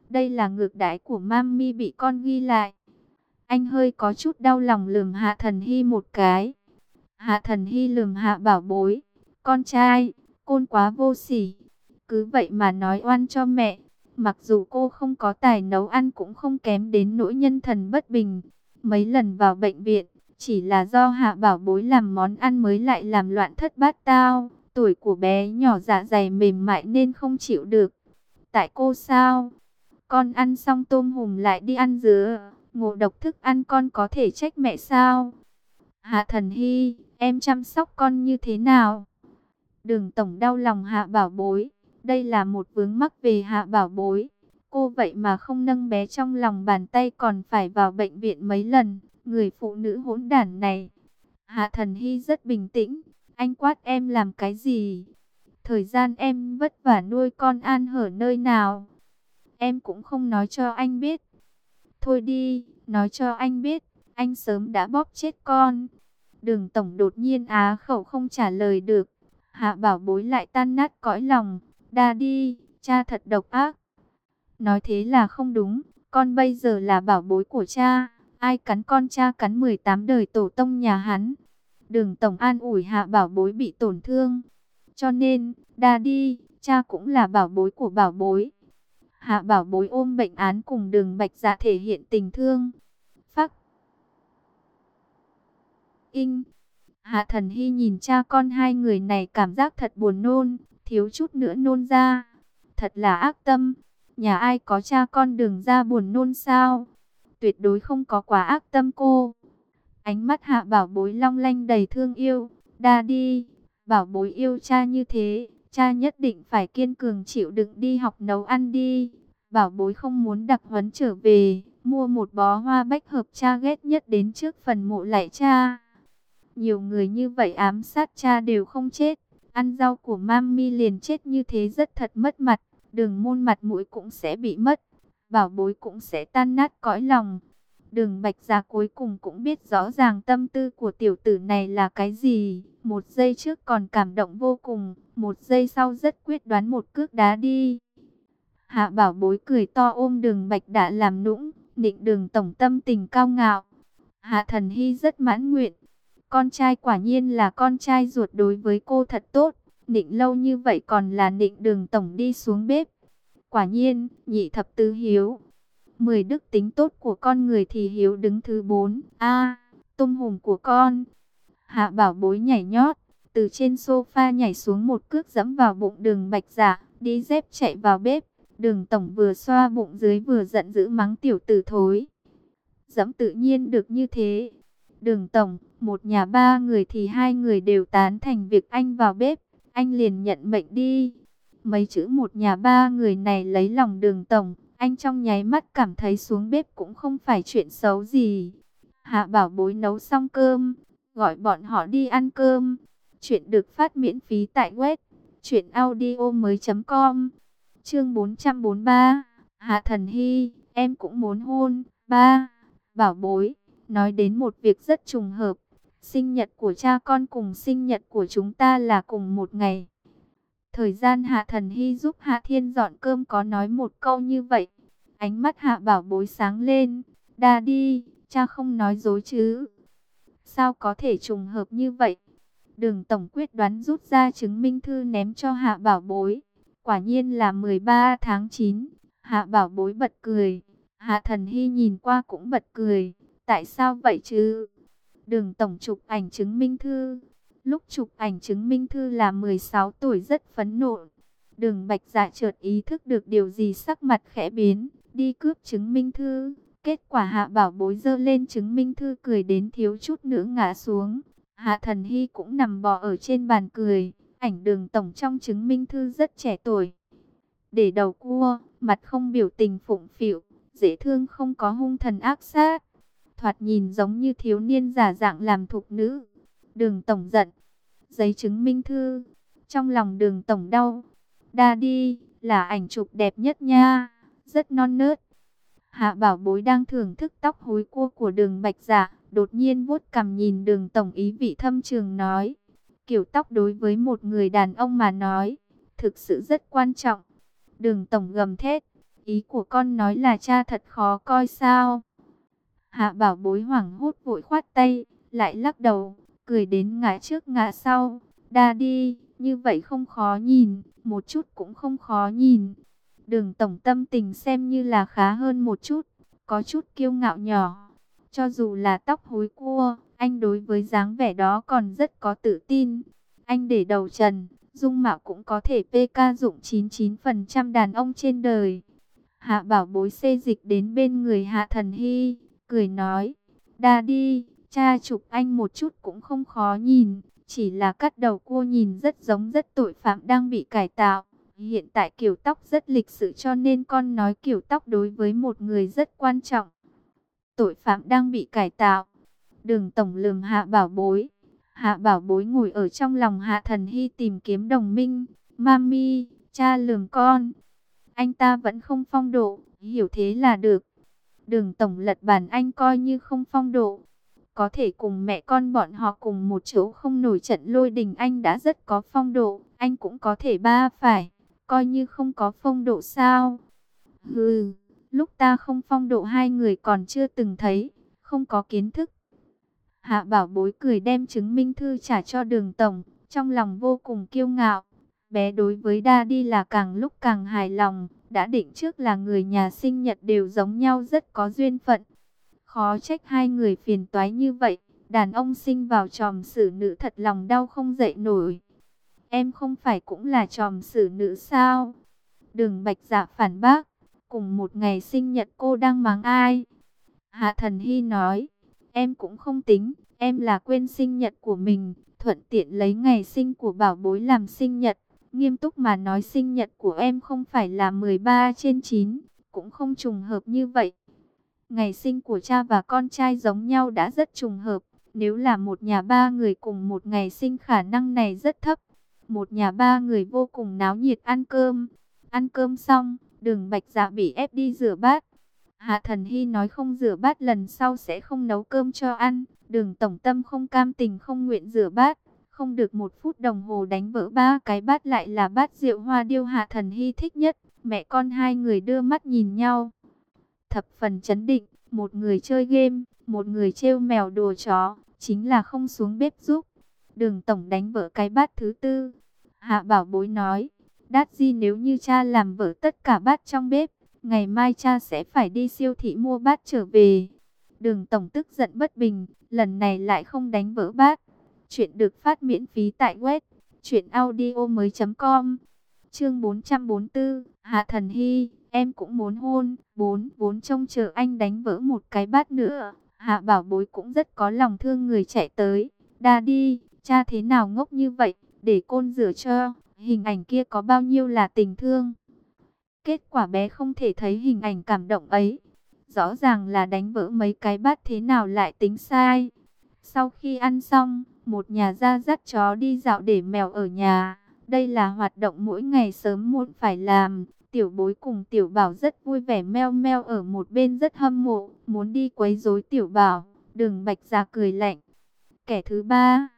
[SPEAKER 1] Đây là ngược đãi của Mami bị con ghi lại. Anh hơi có chút đau lòng lườm Hạ Thần Hy một cái. Hạ Thần Hy lườm Hạ Bảo Bối. Con trai, côn quá vô sỉ. Cứ vậy mà nói oan cho mẹ. Mặc dù cô không có tài nấu ăn cũng không kém đến nỗi nhân thần bất bình. Mấy lần vào bệnh viện, chỉ là do Hạ Bảo Bối làm món ăn mới lại làm loạn thất bát tao. Tuổi của bé nhỏ dạ dày mềm mại nên không chịu được. Tại cô sao? Con ăn xong tôm hùm lại đi ăn dứa. Ngộ độc thức ăn con có thể trách mẹ sao? Hạ Thần Hy, em chăm sóc con như thế nào? Đường Tổng đau lòng Hạ Bảo Bối. Đây là một vướng mắc về Hạ Bảo Bối. Cô vậy mà không nâng bé trong lòng bàn tay còn phải vào bệnh viện mấy lần. Người phụ nữ hỗn đản này. Hạ Thần Hy rất bình tĩnh. Anh quát em làm cái gì? Thời gian em vất vả nuôi con an hở nơi nào? Em cũng không nói cho anh biết. Thôi đi, nói cho anh biết. Anh sớm đã bóp chết con. Đường Tổng đột nhiên á khẩu không trả lời được. Hạ Bảo Bối lại tan nát cõi lòng. Daddy, cha thật độc ác. Nói thế là không đúng. Con bây giờ là bảo bối của cha. Ai cắn con cha cắn 18 đời tổ tông nhà hắn. Đường Tổng an ủi Hạ Bảo Bối bị tổn thương. Cho nên, Daddy, cha cũng là bảo bối của bảo bối. Hạ Bảo Bối ôm bệnh án cùng Đường Bạch Dạ thể hiện tình thương. Phắc. In. Hạ Thần Hy nhìn cha con hai người này cảm giác thật buồn nôn, thiếu chút nữa nôn ra. Thật là ác tâm. Nhà ai có cha con Đường ra buồn nôn sao? Tuyệt đối không có quá ác tâm cô. Ánh mắt Hạ Bảo Bối long lanh đầy thương yêu. Daddy, Bảo Bối yêu cha như thế, cha nhất định phải kiên cường chịu đựng đi học nấu ăn đi. Bảo Bối không muốn đặc huấn trở về, mua một bó hoa bách hợp cha ghét nhất đến trước phần mộ lạy cha. Nhiều người như vậy ám sát cha đều không chết, ăn rau của Mami liền chết như thế rất thật mất mặt, Đường Môn mặt mũi cũng sẽ bị mất, Bảo Bối cũng sẽ tan nát cõi lòng. Đường Bạch Dạ cuối cùng cũng biết rõ ràng tâm tư của tiểu tử này là cái gì. Một giây trước còn cảm động vô cùng, một giây sau rất quyết đoán một cước đá đi. Hạ Bảo Bối cười to ôm Đường Bạch đã làm nũng, nịnh Đường Tổng tâm tình cao ngạo. Hạ Thần Hy rất mãn nguyện. Con trai quả nhiên là con trai ruột đối với cô thật tốt. Nịnh lâu như vậy còn là nịnh Đường Tổng đi xuống bếp. Quả nhiên, nhị thập tứ hiếu. 10 đức tính tốt của con người thì hiếu đứng thứ 4. Tôm hùm của con. Hạ Bảo Bối nhảy nhót, từ trên sofa nhảy xuống một cước dẫm vào bụng Đường Bạch Dạ, đi dép chạy vào bếp. Đường Tổng vừa xoa bụng dưới vừa giận dữ mắng tiểu tử thối. Dẫm tự nhiên được như thế. Đường Tổng, một nhà ba người thì hai người đều tán thành việc anh vào bếp, anh liền nhận mệnh đi. Mấy chữ một nhà ba người này lấy lòng Đường Tổng, anh trong nháy mắt cảm thấy xuống bếp cũng không phải chuyện xấu gì. Hạ Bảo Bối nấu xong cơm, gọi bọn họ đi ăn cơm. Chuyện được phát miễn phí tại web truyệnaudiomoi.com. Chương 443. Hạ Thần Hy, em cũng muốn hôn. Ba, Bảo Bối, nói đến một việc rất trùng hợp. Sinh nhật của cha con cùng sinh nhật của chúng ta là cùng một ngày. Thời gian Hạ Thần Hy giúp Hạ Thiên dọn cơm có nói một câu như vậy. Ánh mắt Hạ Bảo Bối sáng lên. Daddy, cha không nói dối chứ? Sao có thể trùng hợp như vậy? Đường Tổng quyết đoán rút ra chứng minh thư ném cho Hạ Bảo Bối. Quả nhiên là 13 tháng 9. Hạ Bảo Bối bật cười. Hạ Thần Hy nhìn qua cũng bật cười. Tại sao vậy chứ? Đường Tổng chụp ảnh chứng minh thư. Lúc chụp ảnh chứng minh thư là 16 tuổi rất phẫn nộ. Đường Bạch Dạ chợt ý thức được điều gì sắc mặt khẽ biến. Đi cướp chứng minh thư. Kết quả Hạ Bảo Bối giơ lên chứng minh thư cười đến thiếu chút nữa ngã xuống. Hạ Thần Hy cũng nằm bò ở trên bàn cười. Ảnh Đường Tổng trong chứng minh thư rất trẻ tuổi. Để đầu cua, mặt không biểu tình phụng phịu, dễ thương không có hung thần ác sát. Thoạt nhìn giống như thiếu niên giả dạng làm thục nữ. Đường Tổng giận. Giấy chứng minh thư. Trong lòng Đường Tổng đau. Daddy, là ảnh chụp đẹp nhất nha. Rất non nớt. Hạ Bảo Bối đang thưởng thức tóc húi cua của Đường Bạch Dạ, đột nhiên vuốt cằm nhìn Đường Tổng ý vị thâm trường nói. Kiểu tóc đối với một người đàn ông mà nói, thực sự rất quan trọng. Đường Tổng gầm thét. Ý của con nói là cha thật khó coi sao? Hạ Bảo Bối hoảng hốt vội khoát tay, lại lắc đầu, cười đến ngã trước ngã sau. Đa đi, như vậy không khó nhìn, một chút cũng không khó nhìn. Đường tổng tâm tình xem như là khá hơn một chút, có chút kiêu ngạo nhỏ. Cho dù là tóc húi cua, anh đối với dáng vẻ đó còn rất có tự tin. Anh để đầu trần, dung mạo cũng có thể PK dụng 99% đàn ông trên đời. Hạ Bảo Bối xê dịch đến bên người Hạ Thần Hy, cười nói, đa đi, cha chụp anh một chút cũng không khó nhìn, chỉ là cắt đầu cua nhìn rất giống rất tội phạm đang bị cải tạo. Hiện tại kiểu tóc rất lịch sự cho nên con nói kiểu tóc đối với một người rất quan trọng. Tội phạm đang bị cải tạo. Đường tổng lườm Hạ Bảo Bối. Hạ Bảo Bối ngồi ở trong lòng Hạ Thần Hy tìm kiếm đồng minh. Mami, cha lườm con. Anh ta vẫn không phong độ, hiểu thế là được. Đường tổng lật bàn anh coi như không phong độ. Có thể cùng mẹ con bọn họ cùng một chỗ không nổi trận lôi đình anh đã rất có phong độ. Anh cũng có thể ba phải, coi như không có phong độ sao. Hừ, lúc ta không phong độ hai người còn chưa từng thấy, không có kiến thức. Hạ Bảo Bối cười đem chứng minh thư trả cho đường tổng, trong lòng vô cùng kiêu ngạo. Bé đối với Daddy là càng lúc càng hài lòng, đã định trước là người nhà sinh nhật đều giống nhau rất có duyên phận. Khó trách hai người phiền toái như vậy, đàn ông sinh vào tròm xử nữ thật lòng đau không dậy nổi. Em không phải cũng là tròm xử nữ sao? Đường Bạch Dạ phản bác, cùng một ngày sinh nhật cô đang mắng ai? Hạ Thần Hy nói, em cũng không tính, em là quên sinh nhật của mình, thuận tiện lấy ngày sinh của Bảo Bối làm sinh nhật. Nghiêm túc mà nói sinh nhật của em không phải là 13/9, cũng không trùng hợp như vậy. Ngày sinh của cha và con trai giống nhau đã rất trùng hợp. Nếu là một nhà ba người cùng một ngày sinh khả năng này rất thấp. Một nhà ba người vô cùng náo nhiệt ăn cơm. Ăn cơm xong, Đường Bạch Dạ bị ép đi rửa bát. Hạ Thần Hy nói không rửa bát lần sau sẽ không nấu cơm cho ăn. Đường tổng tâm không cam tình không nguyện rửa bát. Không được 1 phút đồng hồ đánh vỡ 3 cái bát lại là bát rượu hoa điêu Hạ Thần Hy thích nhất. Mẹ con hai người đưa mắt nhìn nhau. Thập phần chấn định, một người chơi game, một người trêu mèo đùa chó, chính là không xuống bếp giúp. Đường tổng đánh vỡ cái bát thứ tư. Hạ Bảo Bối nói, đát gì nếu như cha làm vỡ tất cả bát trong bếp, ngày mai cha sẽ phải đi siêu thị mua bát trở về. Đường tổng tức giận bất bình, lần này lại không đánh vỡ bát. Chuyện được phát miễn phí tại web truyệnaudiomoi.com. Chương 444, Hạ Thần Hy, em cũng muốn hôn. Vốn trông chờ anh đánh vỡ một cái bát nữa. Hạ Bảo Bối cũng rất có lòng thương người chạy tới. Daddy, cha thế nào ngốc như vậy, để côn rửa cho. Hình ảnh kia có bao nhiêu là tình thương. Kết quả bé không thể thấy hình ảnh cảm động ấy. Rõ ràng là đánh vỡ mấy cái bát thế nào lại tính sai. Sau khi ăn xong, một nhà gia dắt chó đi dạo để mèo ở nhà. Đây là hoạt động mỗi ngày sớm muộn phải làm. Tiểu Bối cùng Tiểu Bảo rất vui vẻ, meo meo ở một bên rất hâm mộ, muốn đi quấy rối Tiểu Bảo. Đường Bạch Dạ cười lạnh. Kẻ thứ ba.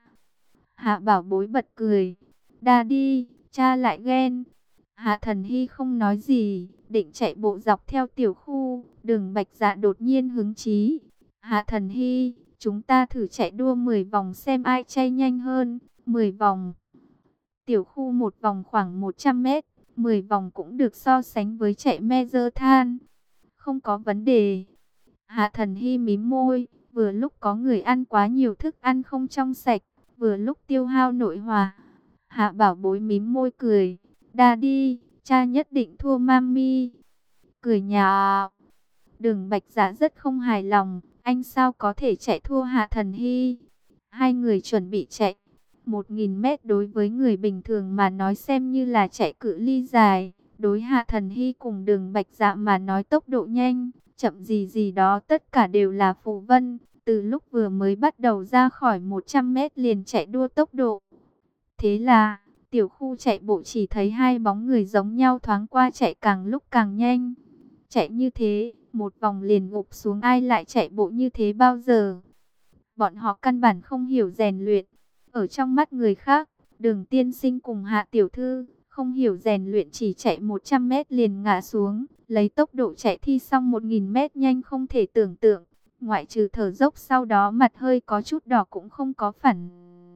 [SPEAKER 1] Hạ Bảo Bối bật cười. Daddy, cha lại ghen. Hạ Thần Hy không nói gì, định chạy bộ dọc theo tiểu khu. Đường Bạch Dạ đột nhiên hứng chí. Hạ Thần Hy, chúng ta thử chạy đua 10 vòng xem ai chạy nhanh hơn. 10 vòng. Tiểu khu một vòng khoảng 100 mét. 10 vòng cũng được so sánh với chạy marathon. Không có vấn đề. Hạ Thần Hy mím môi. Vừa lúc có người ăn quá nhiều thức ăn không trong sạch, vừa lúc tiêu hao nội hòa. Hạ Bảo Bối mím môi cười. Daddy, cha nhất định thua mami. Cười nhạo. Đường Bạch Dạ rất không hài lòng. Anh sao có thể chạy thua Hạ Thần Hy? Hai người chuẩn bị chạy. 1000 mét đối với người bình thường mà nói xem như là chạy cự ly dài. Đối Hạ Thần Hy cùng Đường Bạch Dạ mà nói tốc độ nhanh, chậm gì gì đó tất cả đều là phù vân. Từ lúc vừa mới bắt đầu ra khỏi 100 mét liền chạy đua tốc độ. Thế là, tiểu khu chạy bộ chỉ thấy hai bóng người giống nhau thoáng qua chạy càng lúc càng nhanh. Chạy như thế, một vòng liền gục xuống, ai lại chạy bộ như thế bao giờ? Bọn họ căn bản không hiểu rèn luyện. Ở trong mắt người khác, Đường tiên sinh cùng Hạ tiểu thư không hiểu rèn luyện, chỉ chạy 100 mét liền ngã xuống, lấy tốc độ chạy thi xong 1000 mét nhanh không thể tưởng tượng. Ngoại trừ thở dốc sau đó mặt hơi có chút đỏ cũng không có phản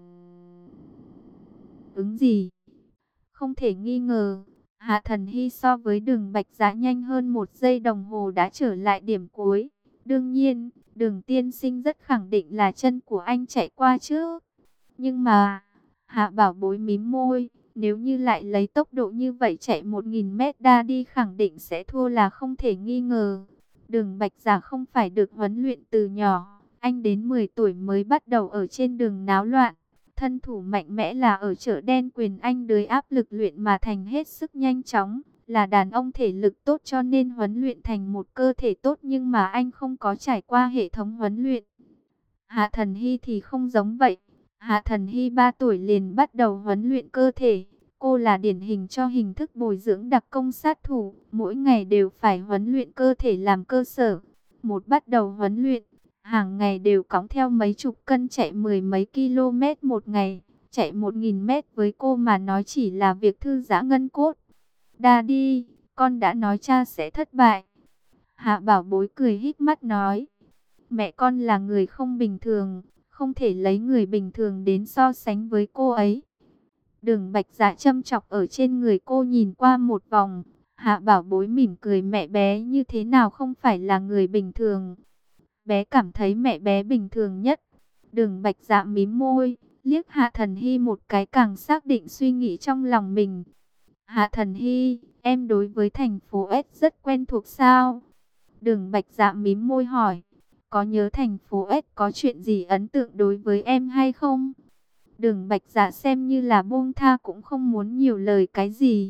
[SPEAKER 1] ứng gì. Không thể nghi ngờ, Hạ Thần Hy so với Đường Bạch Dạ nhanh hơn 1 giây đồng hồ đã trở lại điểm cuối. Đương nhiên, Đường tiên sinh rất khẳng định là chân của anh chạy qua trước. Nhưng mà, Hạ Bảo Bối mím môi, nếu như lại lấy tốc độ như vậy chạy 1000 mét đa đi khẳng định sẽ thua là không thể nghi ngờ. Đường Bạch Dạ không phải được huấn luyện từ nhỏ, anh đến 10 tuổi mới bắt đầu ở trên đường náo loạn. Thân thủ mạnh mẽ là ở chợ đen quyền anh dưới áp lực luyện mà thành hết sức nhanh chóng. Là đàn ông thể lực tốt cho nên huấn luyện thành một cơ thể tốt nhưng mà anh không có trải qua hệ thống huấn luyện. Hạ Thần Hy thì không giống vậy. Hạ Thần Hy 3 tuổi liền bắt đầu huấn luyện cơ thể. Cô là điển hình cho hình thức bồi dưỡng đặc công sát thủ. Mỗi ngày đều phải huấn luyện cơ thể làm cơ sở. Một bắt đầu huấn luyện, hàng ngày đều cõng theo mấy chục cân chạy 10 mấy km một ngày. Chạy 1000 mét với cô mà nói chỉ là việc thư giãn gân cốt. Daddy, con đã nói cha sẽ thất bại. Hạ Bảo Bối cười híp mắt nói. Mẹ con là người không bình thường, không thể lấy người bình thường đến so sánh với cô ấy. Đường Bạch Dạ châm chọc ở trên người cô nhìn qua một vòng. Hạ Bảo Bối mỉm cười, mẹ bé như thế nào không phải là người bình thường. Bé cảm thấy mẹ bé bình thường nhất. Đường Bạch Dạ mím môi, liếc Hạ Thần Hy một cái càng xác định suy nghĩ trong lòng mình. Hạ Thần Hy, em đối với thành phố S rất quen thuộc sao? Đường Bạch Dạ mím môi hỏi, có nhớ thành phố S có chuyện gì ấn tượng đối với em hay không? Đường Bạch Dạ xem như là buông tha cũng không muốn nhiều lời cái gì.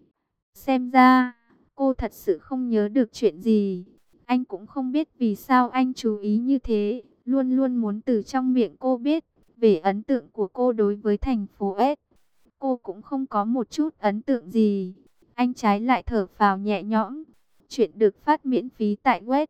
[SPEAKER 1] Xem ra, cô thật sự không nhớ được chuyện gì. Anh cũng không biết vì sao anh chú ý như thế, luôn luôn muốn từ trong miệng cô biết về ấn tượng của cô đối với thành phố S. Cô cũng không có một chút ấn tượng gì. Anh trái lại thở phào nhẹ nhõm. Chuyện được phát miễn phí tại web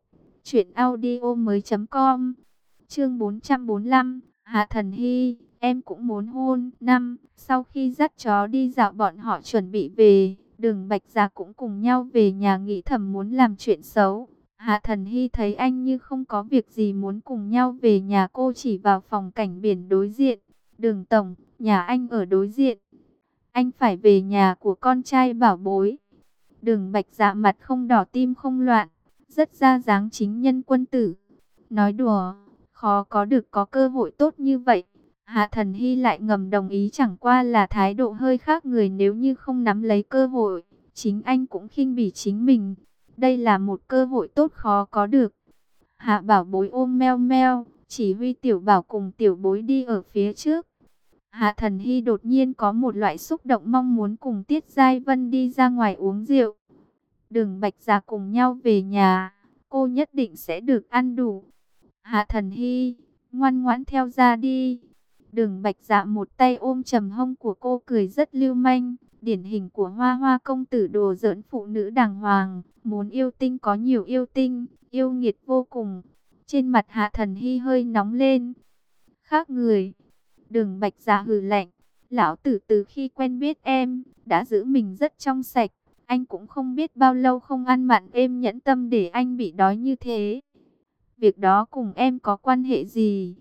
[SPEAKER 1] truyệnaudiomoi.com. Chương 445, Hạ Thần Hy, em cũng muốn hôn. Sau khi dắt chó đi dạo bọn họ chuẩn bị về, Đường Bạch Dạ cũng cùng nhau về nhà nghĩ thầm muốn làm chuyện xấu. Hạ Thần Hy thấy anh như không có việc gì muốn cùng nhau về nhà, cô chỉ vào phòng cảnh biển đối diện. Đường tổng, nhà anh ở đối diện. Anh phải về nhà của con trai Bảo Bối. Đường Bạch Dạ mặt không đỏ tim không loạn, rất ra dáng chính nhân quân tử. Nói đùa, khó có được có cơ hội tốt như vậy. Hạ Thần Hy lại ngầm đồng ý, chẳng qua là thái độ hơi khác người, nếu như không nắm lấy cơ hội, chính anh cũng khinh bỉ chính mình. Đây là một cơ hội tốt khó có được. Hạ Bảo Bối ôm meo meo, chỉ huy Tiểu Bảo cùng Tiểu Bối đi ở phía trước. Hạ Thần Hy đột nhiên có một loại xúc động mong muốn cùng Tiết Giai Vân đi ra ngoài uống rượu. Đường Bạch Dạ cùng nhau về nhà, cô nhất định sẽ được ăn đủ. Hạ Thần Hy, ngoan ngoãn theo ra đi. Đường Bạch Dạ một tay ôm trầm hông của cô cười rất lưu manh, điển hình của hoa hoa công tử đồ giỡn phụ nữ đàng hoàng, muốn yêu tinh có nhiều yêu tinh, yêu nghiệt vô cùng. Trên mặt Hạ Thần Hy hơi nóng lên. Khác người. Đường Bạch Dạ hừ lạnh, lão tử từ khi quen biết em, đã giữ mình rất trong sạch. Anh cũng không biết bao lâu không ăn mặn êm nhẫn tâm để anh bị đói như thế. Việc đó cùng em có quan hệ gì?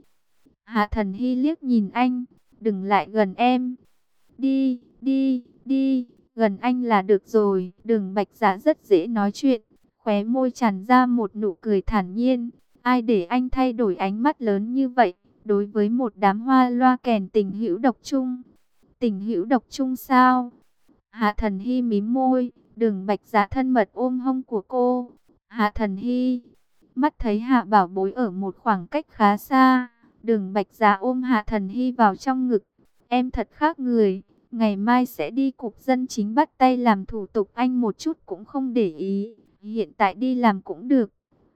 [SPEAKER 1] Hạ Thần Hy liếc nhìn anh, đừng lại gần em. Đi, đi, đi, gần anh là được rồi. Đường Bạch Dạ rất dễ nói chuyện, khóe môi tràn ra một nụ cười thản nhiên. Ai để anh thay đổi ánh mắt lớn như vậy? Đối với một đám hoa loa kèn tình hữu độc chung. Tình hữu độc chung sao? Hạ Thần Hy mím môi, Đường Bạch Dạ thân mật ôm hông của cô. Hạ Thần Hy, mắt thấy Hạ Bảo Bối ở một khoảng cách khá xa, Đường Bạch Dạ ôm Hạ Thần Hy vào trong ngực. Em thật khác người, ngày mai sẽ đi cục dân chính bắt tay làm thủ tục, anh một chút cũng không để ý, hiện tại đi làm cũng được.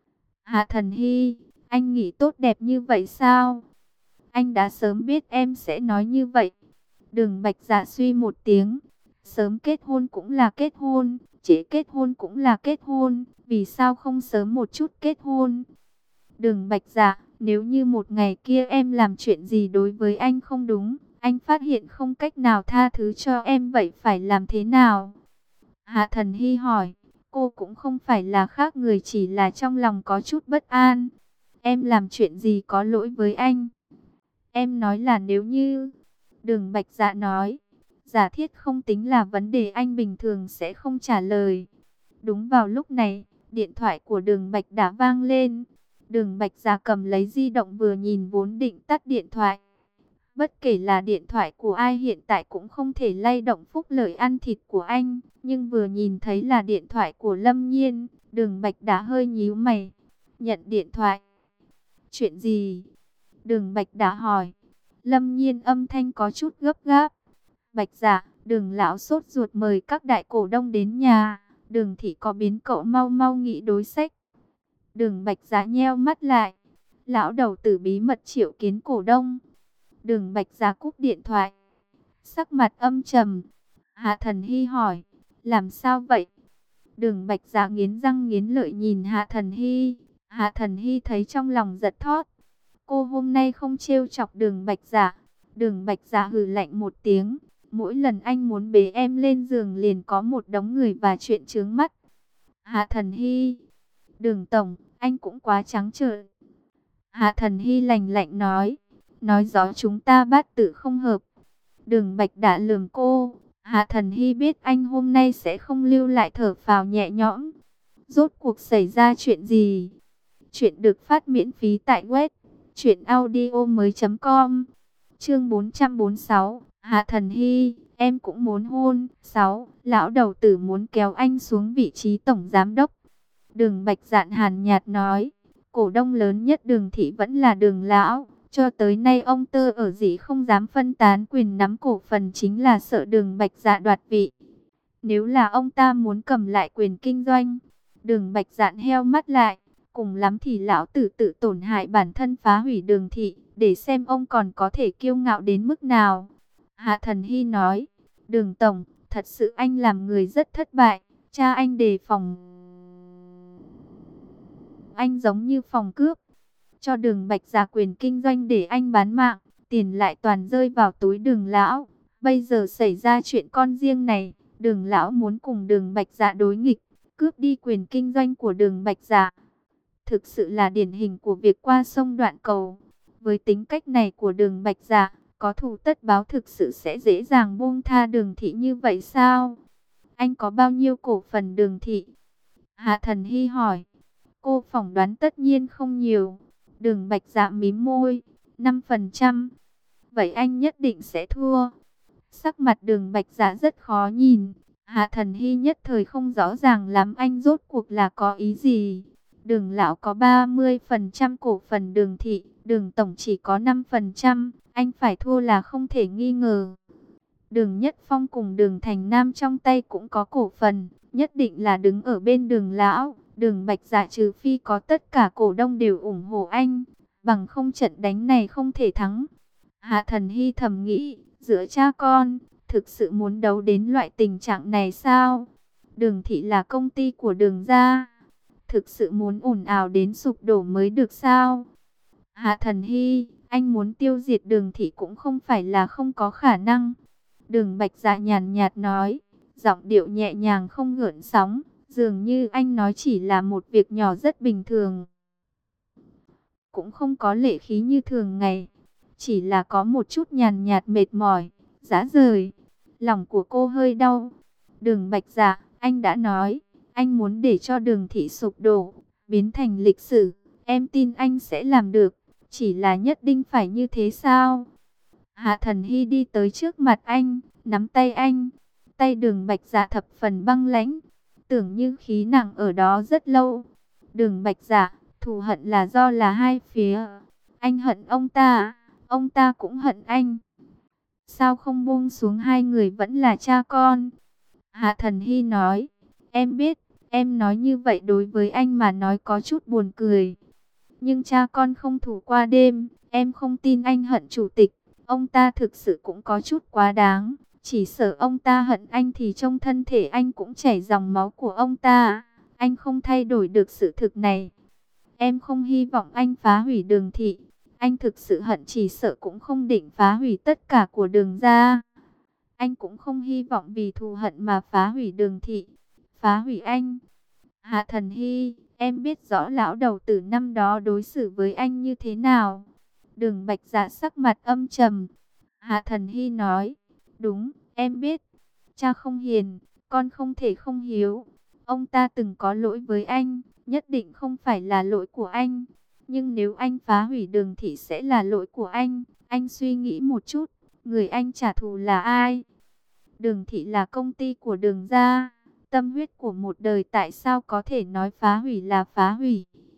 [SPEAKER 1] Hạ Thần Hy, anh nghĩ tốt đẹp như vậy sao? Anh đã sớm biết em sẽ nói như vậy. Đường Bạch Dạ suy một tiếng. Sớm kết hôn cũng là kết hôn, trễ kết hôn cũng là kết hôn. Vì sao không sớm một chút kết hôn? Đường Bạch Dạ, nếu như một ngày kia em làm chuyện gì đối với anh không đúng, anh phát hiện không cách nào tha thứ cho em, vậy phải làm thế nào? Hạ Thần Hy hỏi. Cô cũng không phải là khác người, chỉ là trong lòng có chút bất an. Em làm chuyện gì có lỗi với anh? Em nói là nếu như... Đường Bạch Dạ nói, giả thiết không tính là vấn đề, anh bình thường sẽ không trả lời. Đúng vào lúc này, điện thoại của Đường Bạch đã vang lên. Đường Bạch Dạ cầm lấy di động vừa nhìn vốn định tắt điện thoại. Bất kể là điện thoại của ai hiện tại cũng không thể lay động phúc lợi ăn thịt của anh. Nhưng vừa nhìn thấy là điện thoại của Lâm Nhiên, Đường Bạch đã hơi nhíu mày. Nhận điện thoại. Chuyện gì? Đường Bạch đã hỏi. Lâm Nhiên âm thanh có chút gấp gáp. Bạch Dạ, Đường lão sốt ruột mời các đại cổ đông đến nhà. Đường thị có biến, cậu mau mau nghĩ đối sách. Đường Bạch Dạ nheo mắt lại. Lão đầu tử bí mật triệu kiến cổ đông. Đường Bạch Dạ cúp điện thoại. Sắc mặt âm trầm. Hạ Thần Hy hỏi. Làm sao vậy? Đường Bạch Dạ nghiến răng nghiến lợi nhìn Hạ Thần Hy. Hạ Thần Hy thấy trong lòng giật thót. Cô hôm nay không trêu chọc Đường Bạch Dạ. Đường Bạch Dạ hừ lạnh một tiếng. Mỗi lần anh muốn bế em lên giường liền có một đống người và chuyện chướng mắt. Hạ Thần Hy. Đường tổng, anh cũng quá trắng trợn. Hạ Thần Hy lạnh lạnh nói. Nói rõ chúng ta bát tự không hợp. Đường Bạch đã lườm cô. Hạ Thần Hy biết anh hôm nay sẽ không lưu lại, thở phào nhẹ nhõm. Rốt cuộc xảy ra chuyện gì? Chuyện được phát miễn phí tại web truyệnaudiomoi.com. Chương 446, Hạ Thần Hy, em cũng muốn hôn. 6. Lão đầu tử muốn kéo anh xuống vị trí tổng giám đốc. Đường Bạch Dạn hàn nhạt nói, cổ đông lớn nhất Đường thị vẫn là Đường lão. Cho tới nay ông Tơ ở dĩ không dám phân tán quyền nắm cổ phần, chính là sợ Đường Bạch Dạ đoạt vị. Nếu là ông ta muốn cầm lại quyền kinh doanh, Đường Bạch Dạn heo mắt lại, cùng lắm thì lão tử tự tổn hại bản thân, phá hủy Đường thị, để xem ông còn có thể kiêu ngạo đến mức nào. Hạ Thần Hy nói, Đường tổng, thật sự anh làm người rất thất bại, cha anh đề phòng anh giống như phòng cướp. Cho Đường Bạch Dạ quyền kinh doanh để anh bán mạng, tiền lại toàn rơi vào túi Đường lão. Bây giờ xảy ra chuyện con riêng này, Đường lão muốn cùng Đường Bạch Dạ đối nghịch, cướp đi quyền kinh doanh của Đường Bạch Dạ. Thực sự là điển hình của việc qua sông đoạn cầu. Với tính cách này của Đường Bạch Dạ, có thù tất báo, thực sự sẽ dễ dàng buông tha Đường thị như vậy sao? Anh có bao nhiêu cổ phần Đường thị? Hạ Thần Hy hỏi. Cô phỏng đoán tất nhiên không nhiều. Đường Bạch Dạ mím môi. 5%. Vậy anh nhất định sẽ thua. Sắc mặt Đường Bạch Dạ rất khó nhìn. Hạ Thần Hy nhất thời không rõ ràng lắm anh rốt cuộc là có ý gì. Đường lão có 30% cổ phần Đường thị, Đường tổng chỉ có 5%, anh phải thua là không thể nghi ngờ. Đường Nhất Phong cùng Đường Thành Nam trong tay cũng có cổ phần, nhất định là đứng ở bên Đường lão. Đường Bạch Dạ trừ phi có tất cả cổ đông đều ủng hộ anh, bằng không trận đánh này không thể thắng. Hạ Thần Hy thầm nghĩ, giữa cha con, thực sự muốn đấu đến loại tình trạng này sao? Đường thị là công ty của Đường gia, thực sự muốn ồn ào đến sụp đổ mới được sao? Hạ Thần Hy, anh muốn tiêu diệt Đường thị cũng không phải là không có khả năng. Đường Bạch Dạ nhàn nhạt nói, giọng điệu nhẹ nhàng không gợn sóng, dường như anh nói chỉ là một việc nhỏ rất bình thường. Cũng không có lệ khí như thường ngày, chỉ là có một chút nhàn nhạt mệt mỏi, rã rời. Lòng của cô hơi đau. Đường Bạch Dạ, anh đã nói, anh muốn để cho Đường thị sụp đổ, biến thành lịch sử. Em tin anh sẽ làm được, chỉ là nhất định phải như thế sao? Hạ Thần Hy đi tới trước mặt anh, nắm tay anh. Tay Đường Bạch Dạ thập phần băng lãnh, tưởng như khí nặng ở đó rất lâu. Đường Bạch Dạ, thù hận là do là hai phía. Anh hận ông ta cũng hận anh. Sao không buông xuống, hai người vẫn là cha con? Hạ Thần Hy nói, em biết, em nói như vậy đối với anh mà nói có chút buồn cười. Nhưng cha con không thủ qua đêm, em không tin anh hận chủ tịch. Ông ta thực sự cũng có chút quá đáng. Chỉ sợ ông ta hận anh thì trong thân thể anh cũng chảy dòng máu của ông ta. Anh không thay đổi được sự thực này. Em không hy vọng anh phá hủy Đường thị. Anh thực sự hận, chỉ sợ cũng không định phá hủy tất cả của Đường gia. Anh cũng không hy vọng vì thù hận mà phá hủy Đường thị. Phá hủy anh. Hạ Thần Hy, em biết rõ lão đầu tử năm đó đối xử với anh như thế nào. Đường Bạch Dạ sắc mặt âm trầm. Hạ Thần Hy nói, đúng, em biết. Cha không hiền, con không thể không hiếu. Ông ta từng có lỗi với anh, nhất định không phải là lỗi của anh. Nhưng nếu anh phá hủy Đường thị sẽ là lỗi của anh. Anh suy nghĩ một chút, người anh trả thù là ai? Đường thị là công ty của Đường gia, tâm huyết của một đời, tại sao có thể nói phá hủy là phá hủy?